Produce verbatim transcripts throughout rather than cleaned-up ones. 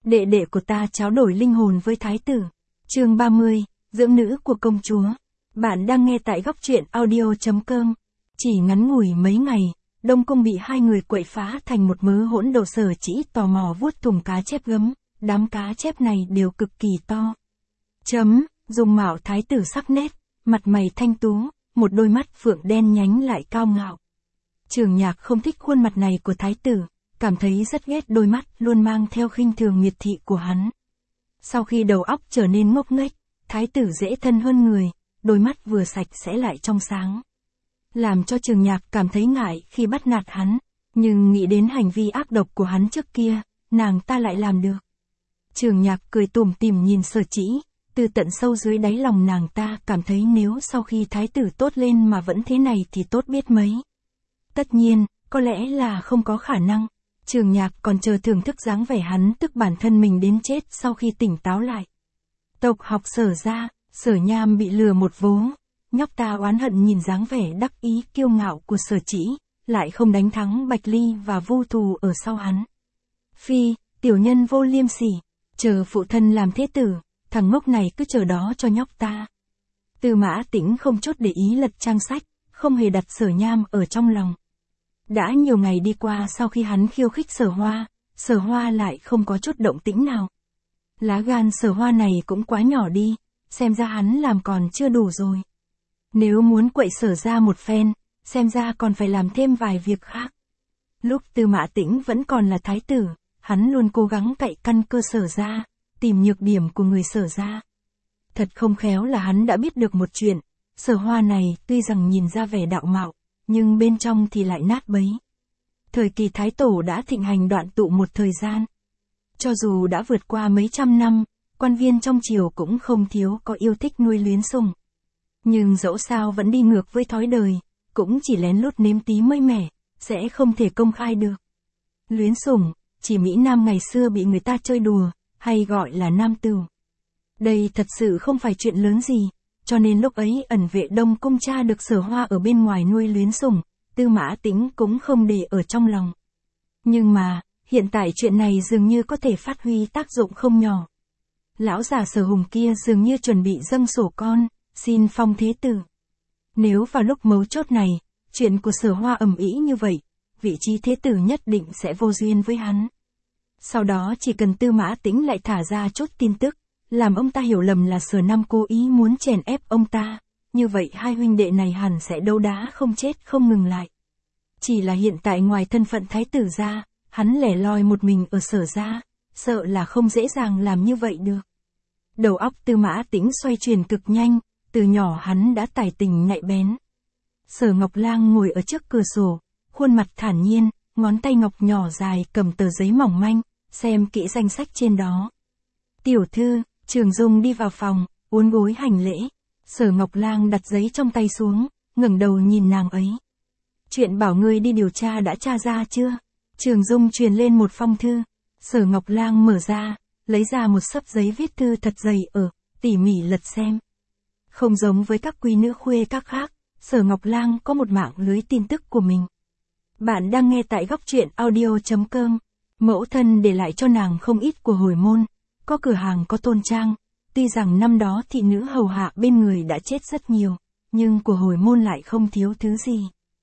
đệ đệ của ta tráo đổi linh hồn với thái tử. Chương ba mươi, dưỡng nữ của công chúa. Bạn đang nghe tại góc truyện audio chấm com. Chỉ ngắn ngủi mấy ngày, Đông Cung bị hai người quậy phá thành một mớ hỗn đồ. Sở Chỉ tò mò vuốt thùng cá chép gấm, đám cá chép này đều cực kỳ to. Chấm, dùng mạo thái tử sắc nét, mặt mày thanh tú, một đôi mắt phượng đen nhánh lại cao ngạo. Trường Nhạc không thích khuôn mặt này của thái tử, cảm thấy rất ghét đôi mắt luôn mang theo khinh thường miệt thị của hắn. Sau khi đầu óc trở nên ngốc nghếch, thái tử dễ thân hơn người, đôi mắt vừa sạch sẽ lại trong sáng. Làm cho Trường Nhạc cảm thấy ngại khi bắt nạt hắn, nhưng nghĩ đến hành vi ác độc của hắn trước kia, nàng ta lại làm được. Trường Nhạc cười tủm tỉm nhìn Sở Chỉ, từ tận sâu dưới đáy lòng nàng ta cảm thấy nếu sau khi thái tử tốt lên mà vẫn thế này thì tốt biết mấy. Tất nhiên, có lẽ là không có khả năng. Trường Nhạc còn chờ thưởng thức dáng vẻ hắn tức bản thân mình đến chết sau khi tỉnh táo lại. Tộc học Sở gia, Sở Nham bị lừa một vố. Nhóc ta oán hận nhìn dáng vẻ đắc ý kiêu ngạo của Sở Chỉ, lại không đánh thắng Bạch Ly và Vu Thù ở sau hắn. Phi, tiểu nhân vô liêm sỉ, chờ phụ thân làm thế tử, thằng ngốc này cứ chờ đó cho nhóc ta. Tư Mã Tĩnh không chút để ý lật trang sách, không hề đặt Sở Nham ở trong lòng. Đã nhiều ngày đi qua sau khi hắn khiêu khích Sở Hoa, Sở Hoa lại không có chút động tĩnh nào. Lá gan Sở Hoa này cũng quá nhỏ đi, xem ra hắn làm còn chưa đủ rồi. Nếu muốn quậy Sở ra một phen, xem ra còn phải làm thêm vài việc khác. Lúc Tư Mã Tĩnh vẫn còn là thái tử, hắn luôn cố gắng cậy căn cơ Sở ra, tìm nhược điểm của người Sở ra. Thật không khéo là hắn đã biết được một chuyện, Sở Hoa này tuy rằng nhìn ra vẻ đạo mạo, nhưng bên trong thì lại nát bấy. Thời kỳ Thái Tổ đã thịnh hành đoạn tụ một thời gian. Cho dù đã vượt qua mấy trăm năm, quan viên trong triều cũng không thiếu có yêu thích nuôi luyến sủng. Nhưng dẫu sao vẫn đi ngược với thói đời, cũng chỉ lén lút nếm tí mới mẻ, sẽ không thể công khai được. Luyến sủng, chỉ Mỹ Nam ngày xưa bị người ta chơi đùa, hay gọi là nam tửu. Đây thật sự không phải chuyện lớn gì, cho nên lúc ấy ẩn vệ Đông Cung cha được Sở Hoa ở bên ngoài nuôi luyến sủng, Tư Mã Tĩnh cũng không để ở trong lòng. Nhưng mà, hiện tại chuyện này dường như có thể phát huy tác dụng không nhỏ. Lão già Sở Hùng kia dường như chuẩn bị dâng sổ con, xin phong thế tử. Nếu vào lúc mấu chốt này, chuyện của Sở Hoa ầm ĩ như vậy, vị trí thế tử nhất định sẽ vô duyên với hắn. Sau đó chỉ cần Tư Mã Tĩnh lại thả ra chút tin tức, làm ông ta hiểu lầm là Sở Nam cố ý muốn chèn ép ông ta, như vậy hai huynh đệ này hẳn sẽ đấu đá không chết không ngừng lại. Chỉ là hiện tại ngoài thân phận thái tử ra, hắn lẻ loi một mình ở Sở gia, sợ là không dễ dàng làm như vậy được. Đầu óc Tư Mã Tĩnh xoay chuyển cực nhanh, từ nhỏ hắn đã tài tình nhạy bén. Sở Ngọc Lang ngồi ở trước cửa sổ, khuôn mặt thản nhiên, ngón tay ngọc nhỏ dài cầm tờ giấy mỏng manh, xem kỹ danh sách trên đó. Tiểu thư, Trường Dung đi vào phòng, uốn gối hành lễ. Sở Ngọc Lang đặt giấy trong tay xuống, ngẩng đầu nhìn nàng ấy. Chuyện bảo ngươi đi điều tra đã tra ra chưa? Trường Dung truyền lên một phong thư. Sở Ngọc Lang mở ra, lấy ra một xấp giấy viết thư thật dày ở, tỉ mỉ lật xem. Không giống với các quý nữ khuê các khác, Sở Ngọc Lang có một mạng lưới tin tức của mình. Bạn đang nghe tại góc truyện audio chấm com. Mẫu thân để lại cho nàng không ít của hồi môn, có cửa hàng có tôn trang. Tuy rằng năm đó thị nữ hầu hạ bên người đã chết rất nhiều, nhưng của hồi môn lại không thiếu thứ gì.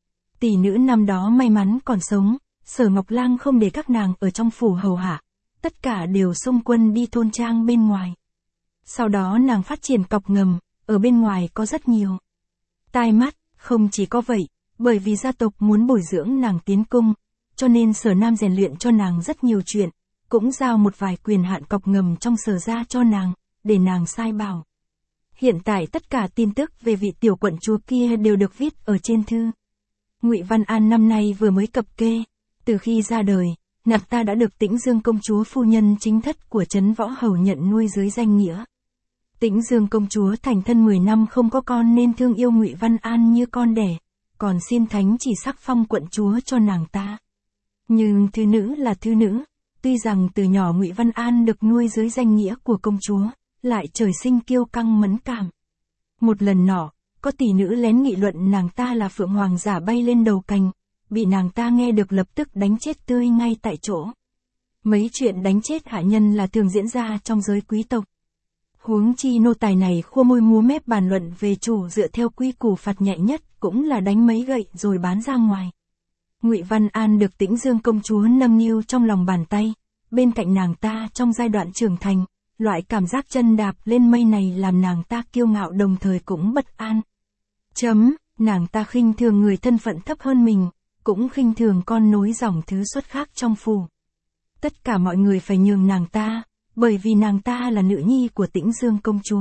Tỷ nữ năm đó may mắn còn sống, Sở Ngọc Lang không để các nàng ở trong phủ hầu hạ, tất cả đều xung quân đi thôn trang bên ngoài. Sau đó nàng phát triển cọc ngầm, ở bên ngoài có rất nhiều. Tai mắt, không chỉ có vậy, bởi vì gia tộc muốn bồi dưỡng nàng tiến cung, cho nên Sở Nam rèn luyện cho nàng rất nhiều chuyện, cũng giao một vài quyền hạn cọc ngầm trong Sở gia cho nàng, để nàng sai bảo. Hiện tại tất cả tin tức về vị tiểu quận chúa kia đều được viết ở trên thư. Ngụy Văn An năm nay vừa mới cập kê, từ khi ra đời, nàng ta đã được Tĩnh Dương công chúa phu nhân chính thất của Trấn Võ Hầu nhận nuôi dưới danh nghĩa. Tĩnh Dương công chúa thành thân mười năm không có con nên thương yêu Ngụy Văn An như con đẻ, còn xin thánh chỉ sắc phong quận chúa cho nàng ta. Nhưng thư nữ là thư nữ, tuy rằng từ nhỏ Ngụy Văn An được nuôi dưới danh nghĩa của công chúa, lại trời sinh kiêu căng mẫn cảm. Một lần nọ, có tỷ nữ lén nghị luận nàng ta là phượng hoàng giả bay lên đầu cành, bị nàng ta nghe được lập tức đánh chết tươi ngay tại chỗ. Mấy chuyện đánh chết hạ nhân là thường diễn ra trong giới quý tộc. Huống chi nô tài này khua môi múa mép bàn luận về chủ dựa theo quy củ phạt nhẹ nhất cũng là đánh mấy gậy rồi bán ra ngoài. Ngụy Văn An được Tĩnh Dương công chúa nâng niu trong lòng bàn tay, bên cạnh nàng ta trong giai đoạn trưởng thành, loại cảm giác chân đạp lên mây này làm nàng ta kiêu ngạo đồng thời cũng bất an. Chấm, nàng ta khinh thường người thân phận thấp hơn mình, cũng khinh thường con nối dòng thứ xuất khác trong phủ. Tất cả mọi người phải nhường nàng ta, bởi vì nàng ta là nữ nhi của Tĩnh Dương công chúa.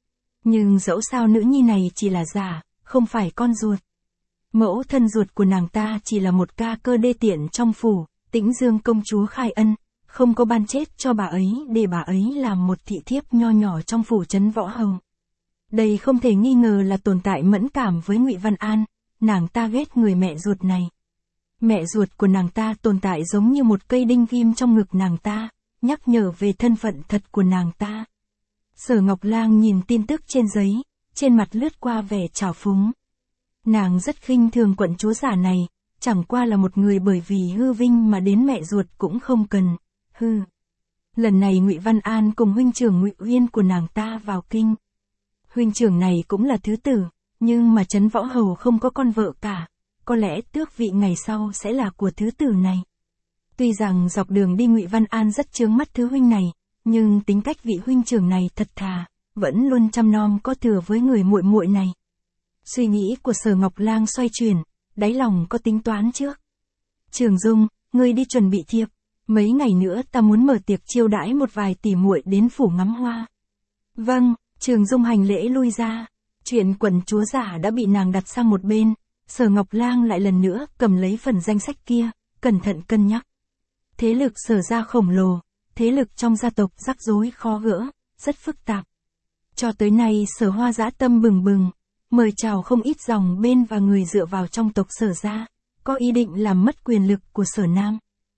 Nhưng dẫu sao nữ nhi này chỉ là giả, không phải con ruột. Mẫu thân ruột của nàng ta chỉ là một ca cơ đê tiện trong phủ, Tĩnh Dương công chúa khai ân, không có ban chết cho bà ấy để bà ấy làm một thị thiếp nho nhỏ trong phủ trấn Võ Hầu. Đây không thể nghi ngờ là tồn tại mẫn cảm với Ngụy Văn An, nàng ta ghét người mẹ ruột này. Mẹ ruột của nàng ta tồn tại giống như một cây đinh ghim trong ngực nàng ta, nhắc nhở về thân phận thật của nàng ta. Sở Ngọc Lang nhìn tin tức trên giấy, trên mặt lướt qua vẻ trào phúng. Nàng rất khinh thường quận chúa giả này, chẳng qua là một người bởi vì hư vinh mà đến mẹ ruột cũng không cần, hư. Lần này Ngụy Văn An cùng huynh trưởng Ngụy Uyên của nàng ta vào kinh. Huynh trưởng này cũng là thứ tử, nhưng mà trấn Võ Hầu không có con vợ cả, có lẽ tước vị ngày sau sẽ là của thứ tử này. Tuy rằng dọc đường đi Ngụy Văn An rất chướng mắt thứ huynh này, nhưng tính cách vị huynh trưởng này thật thà, vẫn luôn chăm nom có thừa với người muội muội này. Suy nghĩ của Sở Ngọc Lang xoay chuyển, đáy lòng có tính toán trước. Trường Dung, ngươi đi chuẩn bị thiệp, mấy ngày nữa ta muốn mở tiệc chiêu đãi một vài tỷ muội đến phủ ngắm hoa. Vâng, Trường Dung hành lễ lui ra. Chuyện quận chúa giả đã bị nàng đặt sang một bên, Sở Ngọc Lang lại lần nữa cầm lấy phần danh sách kia, cẩn thận cân nhắc. Thế lực Sở gia khổng lồ, thế lực trong gia tộc rắc rối khó gỡ, rất phức tạp. Cho tới nay Sở Hoa dã tâm bừng bừng, mời chào không ít dòng bên và người dựa vào trong tộc Sở gia, có ý định làm mất quyền lực của Sở Nam.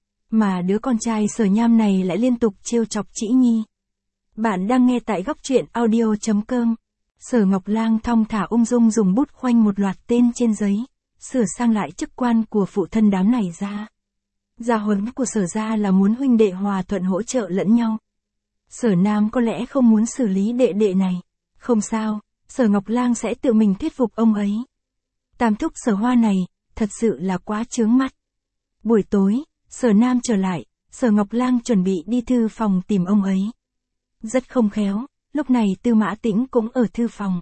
Mà đứa con trai Sở Nham này lại liên tục trêu chọc Trĩ Nhi. Bạn đang nghe tại góc truyện audio chấm com. Sở Ngọc Lang thong thả ung dung dùng bút khoanh một loạt tên trên giấy, sửa sang lại chức quan của phụ thân đám này ra. Gia huấn của Sở gia là muốn huynh đệ hòa thuận hỗ trợ lẫn nhau. Sở Nam có lẽ không muốn xử lý đệ đệ này. Không sao, Sở Ngọc Lang sẽ tự mình thuyết phục ông ấy. Tam thúc Sở Hoa này, thật sự là quá chướng mắt. Buổi tối, Sở Nam trở lại, Sở Ngọc Lang chuẩn bị đi thư phòng tìm ông ấy. Rất không khéo, lúc này Tư Mã Tĩnh cũng ở thư phòng.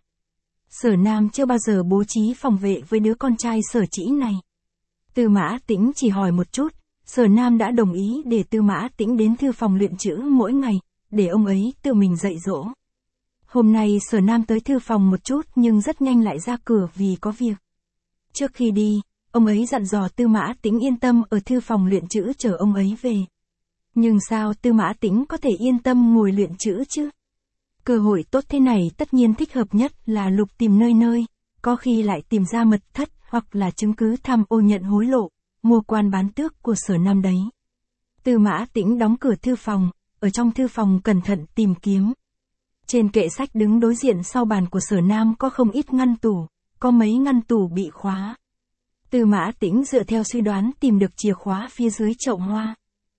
Sở Nam chưa bao giờ bố trí phòng vệ với đứa con trai Sở Trĩ này. Tư Mã Tĩnh chỉ hỏi một chút, Sở Nam đã đồng ý để Tư Mã Tĩnh đến thư phòng luyện chữ mỗi ngày, để ông ấy tự mình dạy dỗ. Hôm nay Sở Nam tới thư phòng một chút nhưng rất nhanh lại ra cửa vì có việc. Trước khi đi, ông ấy dặn dò Tư Mã Tĩnh yên tâm ở thư phòng luyện chữ chờ ông ấy về. Nhưng sao Tư Mã Tĩnh có thể yên tâm ngồi luyện chữ chứ? Cơ hội tốt thế này tất nhiên thích hợp nhất là lục tìm nơi nơi, có khi lại tìm ra mật thất hoặc là chứng cứ tham ô nhận hối lộ, mua quan bán tước của Sở Nam đấy. Tư Mã Tĩnh đóng cửa thư phòng, ở trong thư phòng cẩn thận tìm kiếm. Trên kệ sách đứng đối diện sau bàn của Sở Nam có không ít ngăn tủ, có mấy ngăn tủ bị khóa. Tư Mã Tĩnh dựa theo suy đoán tìm được chìa khóa phía dưới chậu hoa.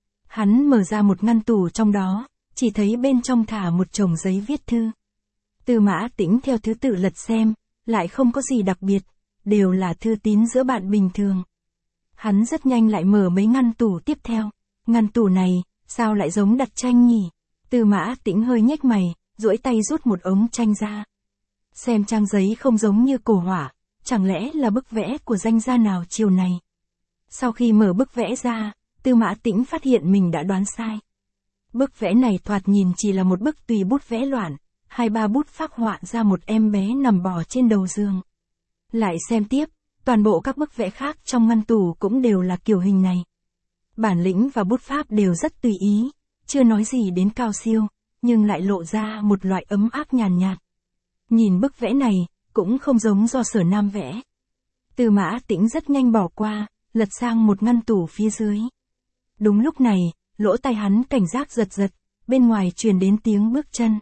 Hắn mở ra một ngăn tủ trong đó, chỉ thấy bên trong thả một chồng giấy viết thư. Tư Mã Tĩnh theo thứ tự lật xem, lại không có gì đặc biệt, đều là thư tín giữa bạn bình thường. Hắn rất nhanh lại mở mấy ngăn tủ tiếp theo. Ngăn tủ này, sao lại giống đặt tranh nhỉ? Tư Mã Tĩnh hơi nhếch mày, duỗi tay rút một ống tranh ra. Xem trang giấy không giống như cổ họa, chẳng lẽ là bức vẽ của danh gia nào chiều này? Sau khi mở bức vẽ ra, Tư Mã Tĩnh phát hiện mình đã đoán sai. Bức vẽ này thoạt nhìn chỉ là một bức tùy bút vẽ loạn, hai ba bút phác họa ra một em bé nằm bò trên đầu giường. Lại xem tiếp, toàn bộ các bức vẽ khác trong ngăn tủ cũng đều là kiểu hình này. Bản lĩnh và bút pháp đều rất tùy ý, chưa nói gì đến cao siêu, nhưng lại lộ ra một loại ấm áp nhàn nhạt, nhạt. Nhìn bức vẽ này, cũng không giống do Sở Nam vẽ. Tư Mã Tĩnh rất nhanh bỏ qua, lật sang một ngăn tủ phía dưới. Đúng lúc này, lỗ tai hắn cảnh giác giật giật, bên ngoài truyền đến tiếng bước chân.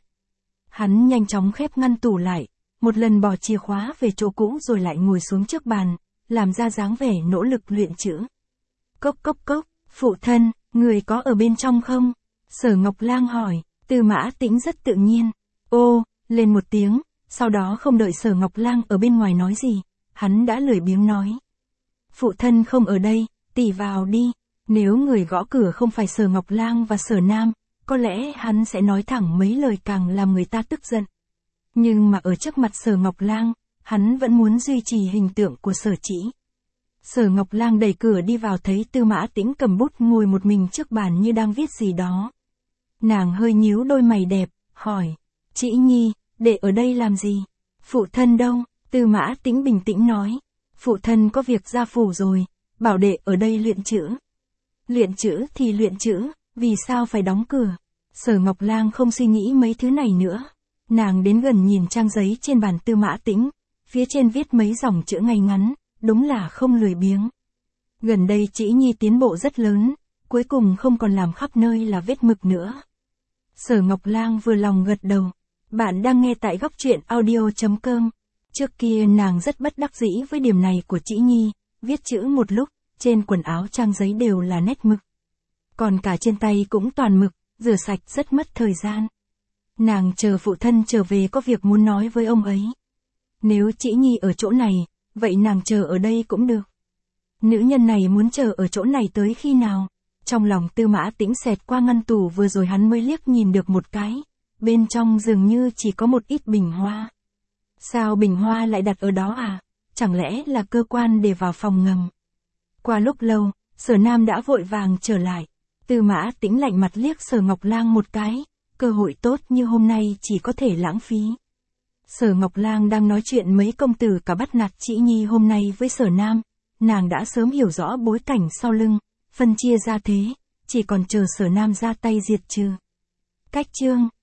Hắn nhanh chóng khép ngăn tủ lại, một lần bỏ chìa khóa về chỗ cũ rồi lại ngồi xuống trước bàn, làm ra dáng vẻ nỗ lực luyện chữ. Cốc cốc cốc, phụ thân, Người có ở bên trong không? Sở Ngọc Lang hỏi. Tư Mã Tĩnh rất tự nhiên. Ô, lên một tiếng, sau đó không đợi Sở Ngọc Lang ở bên ngoài nói gì, hắn đã lười biếng nói. Phụ thân không ở đây, tỷ vào đi. Nếu người gõ cửa không phải Sở Ngọc Lang và Sở Nam, có lẽ hắn sẽ nói thẳng mấy lời càng làm người ta tức giận. Nhưng mà ở trước mặt Sở Ngọc Lang, hắn vẫn muốn duy trì hình tượng của Sở Chỉ. Sở Ngọc Lang đẩy cửa đi vào thấy Tư Mã Tĩnh cầm bút ngồi một mình trước bàn như đang viết gì đó. Nàng hơi nhíu đôi mày đẹp, hỏi. Chỉ Nhi, đệ ở đây làm gì? Phụ thân đâu? Tư Mã Tĩnh bình tĩnh nói. Phụ thân có việc ra phủ rồi, bảo đệ ở đây luyện chữ. Luyện chữ thì luyện chữ, vì sao phải đóng cửa? Sở Ngọc Lang không suy nghĩ mấy thứ này nữa. Nàng đến gần nhìn trang giấy trên bàn Tư Mã Tĩnh, phía trên viết mấy dòng chữ ngay ngắn, đúng là không lười biếng. Gần đây Chỉ Nhi tiến bộ rất lớn, cuối cùng không còn làm khắp nơi là vết mực nữa. Sở Ngọc Lang vừa lòng gật đầu. Bạn đang nghe tại góc truyện audio chấm com. Trước kia nàng rất bất đắc dĩ với điểm này của Chỉ Nhi, viết chữ một lúc, trên quần áo trang giấy đều là nét mực. Còn cả trên tay cũng toàn mực, rửa sạch rất mất thời gian. Nàng chờ phụ thân trở về có việc muốn nói với ông ấy. Nếu Chỉ Nhi ở chỗ này, vậy nàng chờ ở đây cũng được. Nữ nhân này muốn chờ ở chỗ này tới khi nào? Trong lòng Tư Mã Tĩnh xẹt qua ngăn tủ vừa rồi hắn mới liếc nhìn được một cái. Bên trong dường như chỉ có một ít bình hoa. Sao bình hoa lại đặt ở đó à? Chẳng lẽ là cơ quan để vào phòng ngầm? Qua lúc lâu, Sở Nam đã vội vàng trở lại. Tư Mã Tĩnh lạnh mặt liếc Sở Ngọc Lang một cái. Cơ hội tốt như hôm nay chỉ có thể lãng phí. Sở Ngọc Lang đang nói chuyện mấy công tử cả bắt nạt Chỉ Nhi hôm nay với Sở Nam. Nàng đã sớm hiểu rõ bối cảnh sau lưng, phân chia ra thế, chỉ còn chờ Sở Nam ra tay diệt trừ. Cách chương